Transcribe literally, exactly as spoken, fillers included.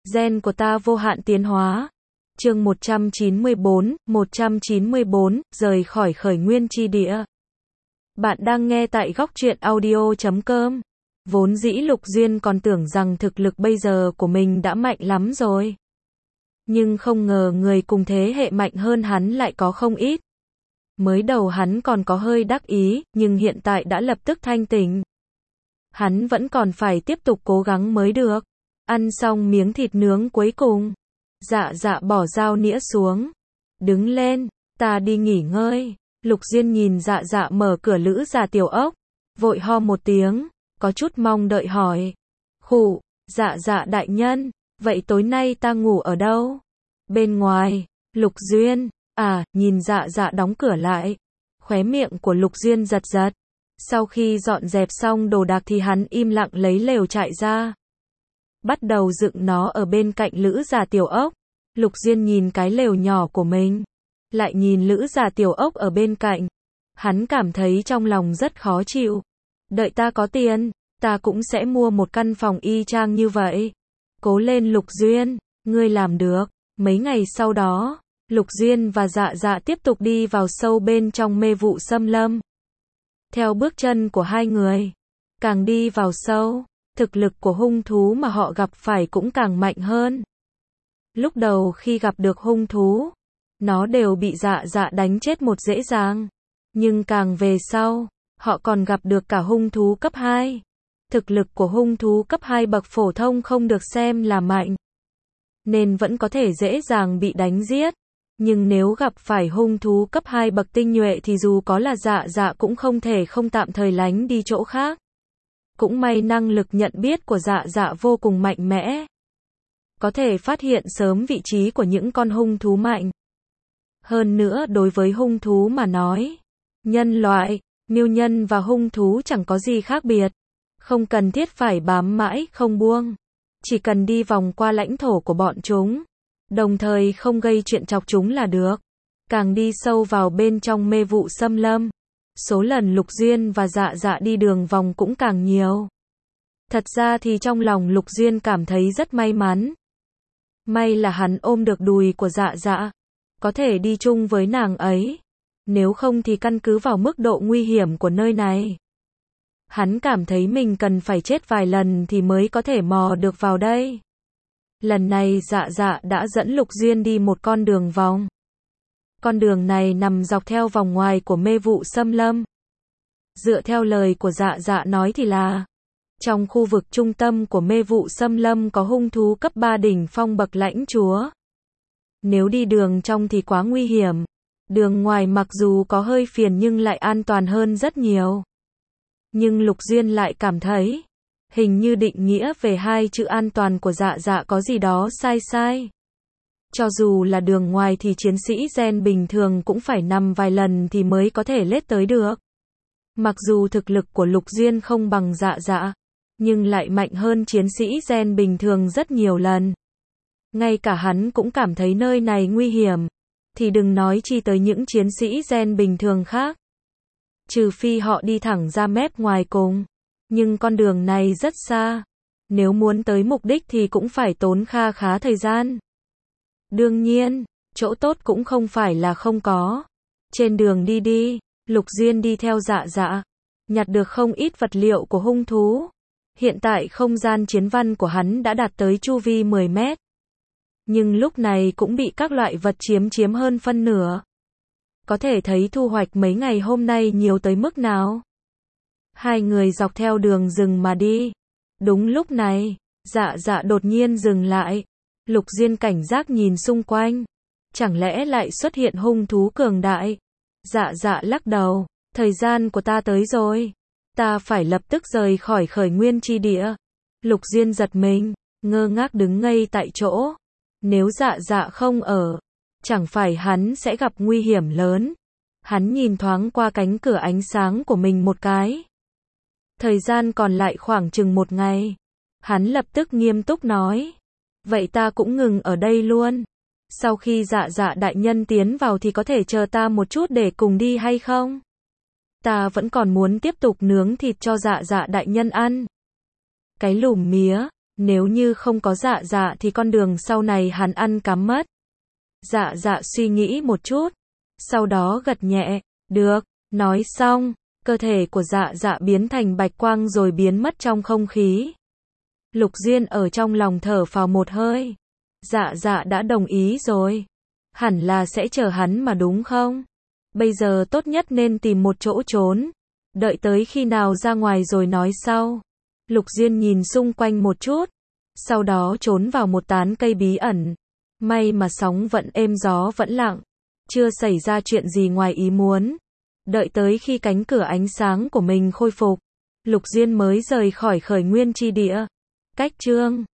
Gen của ta vô hạn tiến hóa. Chương một trăm chín mươi bốn, một trăm chín mươi bốn, rời khỏi khởi nguyên chi địa. Bạn đang nghe tại góc truyện audio chấm com. Vốn dĩ Lục Duyên còn tưởng rằng thực lực bây giờ của mình đã mạnh lắm rồi. Nhưng không ngờ người cùng thế hệ mạnh hơn hắn lại có không ít. Mới đầu hắn còn có hơi đắc ý, nhưng hiện tại đã lập tức thanh tỉnh. Hắn vẫn còn phải tiếp tục cố gắng mới được. Ăn xong miếng thịt nướng cuối cùng. Dạ dạ bỏ dao nĩa xuống. Đứng lên, ta đi nghỉ ngơi. Lục Duyên nhìn dạ dạ mở cửa lữ già tiểu ốc. Vội ho một tiếng, có chút mong đợi hỏi. Khụ, dạ dạ đại nhân, vậy tối nay ta ngủ ở đâu? Bên ngoài. Lục Duyên, à, nhìn dạ dạ đóng cửa lại. Khóe miệng của Lục Duyên giật giật. Sau khi dọn dẹp xong đồ đạc thì hắn im lặng lấy lều trại ra. Bắt đầu dựng nó ở bên cạnh lữ già tiểu ốc. Lục Duyên nhìn cái lều nhỏ của mình. Lại nhìn lữ già tiểu ốc ở bên cạnh. Hắn cảm thấy trong lòng rất khó chịu. Đợi ta có tiền, ta cũng sẽ mua một căn phòng y chang như vậy. Cố lên Lục Duyên, ngươi làm được. Mấy ngày sau đó, Lục Duyên và dạ dạ tiếp tục đi vào sâu bên trong mê vụ xâm lâm. Theo bước chân của hai người, càng đi vào sâu, thực lực của hung thú mà họ gặp phải cũng càng mạnh hơn. Lúc đầu khi gặp được hung thú, nó đều bị dạ dạ đánh chết một dễ dàng. Nhưng càng về sau, họ còn gặp được cả hung thú cấp hai. Thực lực của hung thú cấp hai bậc phổ thông không được xem là mạnh, nên vẫn có thể dễ dàng bị đánh giết. Nhưng nếu gặp phải hung thú cấp hai bậc tinh nhuệ thì dù có là dạ dạ cũng không thể không tạm thời lánh đi chỗ khác. Cũng may năng lực nhận biết của dạ dạ vô cùng mạnh mẽ. Có thể phát hiện sớm vị trí của những con hung thú mạnh. Hơn nữa đối với hung thú mà nói, nhân loại, miêu nhân và hung thú chẳng có gì khác biệt. Không cần thiết phải bám mãi không buông. Chỉ cần đi vòng qua lãnh thổ của bọn chúng. Đồng thời không gây chuyện chọc chúng là được. Càng đi sâu vào bên trong mê vụ xâm lâm, số lần Lục Duyên và dạ dạ đi đường vòng cũng càng nhiều. Thật ra thì trong lòng Lục Duyên cảm thấy rất may mắn. May là hắn ôm được đùi của dạ dạ, có thể đi chung với nàng ấy. Nếu không thì căn cứ vào mức độ nguy hiểm của nơi này, hắn cảm thấy mình cần phải chết vài lần thì mới có thể mò được vào đây. Lần này dạ dạ đã dẫn Lục Duyên đi một con đường vòng. Con đường này nằm dọc theo vòng ngoài của mê vụ xâm lâm. Dựa theo lời của dạ dạ nói thì là, trong khu vực trung tâm của mê vụ xâm lâm có hung thú cấp ba đỉnh phong bậc lãnh chúa. Nếu đi đường trong thì quá nguy hiểm. Đường ngoài mặc dù có hơi phiền nhưng lại an toàn hơn rất nhiều. Nhưng Lục Duyên lại cảm thấy, hình như định nghĩa về hai chữ an toàn của dạ dạ có gì đó sai sai. Cho dù là đường ngoài thì chiến sĩ gen bình thường cũng phải nằm vài lần thì mới có thể lết tới được. Mặc dù thực lực của Lục Duyên không bằng dạ dạ, nhưng lại mạnh hơn chiến sĩ gen bình thường rất nhiều lần. Ngay cả hắn cũng cảm thấy nơi này nguy hiểm, thì đừng nói chi tới những chiến sĩ gen bình thường khác. Trừ phi họ đi thẳng ra mép ngoài cùng. Nhưng con đường này rất xa. Nếu muốn tới mục đích thì cũng phải tốn kha khá thời gian. Đương nhiên, chỗ tốt cũng không phải là không có. Trên đường đi đi, Lục Duyên đi theo dạ dạ, nhặt được không ít vật liệu của hung thú. Hiện tại không gian chiến văn của hắn đã đạt tới chu vi mười mét. Nhưng lúc này cũng bị các loại vật chiếm chiếm hơn phân nửa. Có thể thấy thu hoạch mấy ngày hôm nay nhiều tới mức nào. Hai người dọc theo đường rừng mà đi. Đúng lúc này, dạ dạ đột nhiên dừng lại. Lục Duyên cảnh giác nhìn xung quanh. Chẳng lẽ lại xuất hiện hung thú cường đại? Dạ dạ lắc đầu. Thời gian của ta tới rồi. Ta phải lập tức rời khỏi khởi nguyên chi địa. Lục Duyên giật mình, ngơ ngác đứng ngây tại chỗ. Nếu dạ dạ không ở, chẳng phải hắn sẽ gặp nguy hiểm lớn. Hắn nhìn thoáng qua cánh cửa ánh sáng của mình một cái. Thời gian còn lại khoảng chừng một ngày. Hắn lập tức nghiêm túc nói. Vậy ta cũng ngừng ở đây luôn. Sau khi dạ dạ đại nhân tiến vào thì có thể chờ ta một chút để cùng đi hay không? Ta vẫn còn muốn tiếp tục nướng thịt cho dạ dạ đại nhân ăn. Cái lùm mía, Nếu như không có Dạ Dạ thì con đường sau này hắn ăn cắm mất. Dạ Dạ suy nghĩ một chút, sau đó gật nhẹ, được, nói xong, cơ thể của Dạ Dạ biến thành bạch quang rồi biến mất trong không khí. Lục Duyên ở trong lòng thở phào một hơi. Dạ Dạ đã đồng ý rồi. Hẳn là sẽ chờ hắn mà đúng không? Bây giờ tốt nhất nên tìm một chỗ trốn. Đợi tới khi nào ra ngoài rồi nói sau. Lục Duyên nhìn xung quanh một chút, sau đó trốn vào một tán cây bí ẩn. May mà sóng vẫn êm gió vẫn lặng, chưa xảy ra chuyện gì ngoài ý muốn. Đợi tới khi cánh cửa ánh sáng của mình khôi phục, Lục Duyên mới rời khỏi Khởi Nguyên chi địa. Cách chương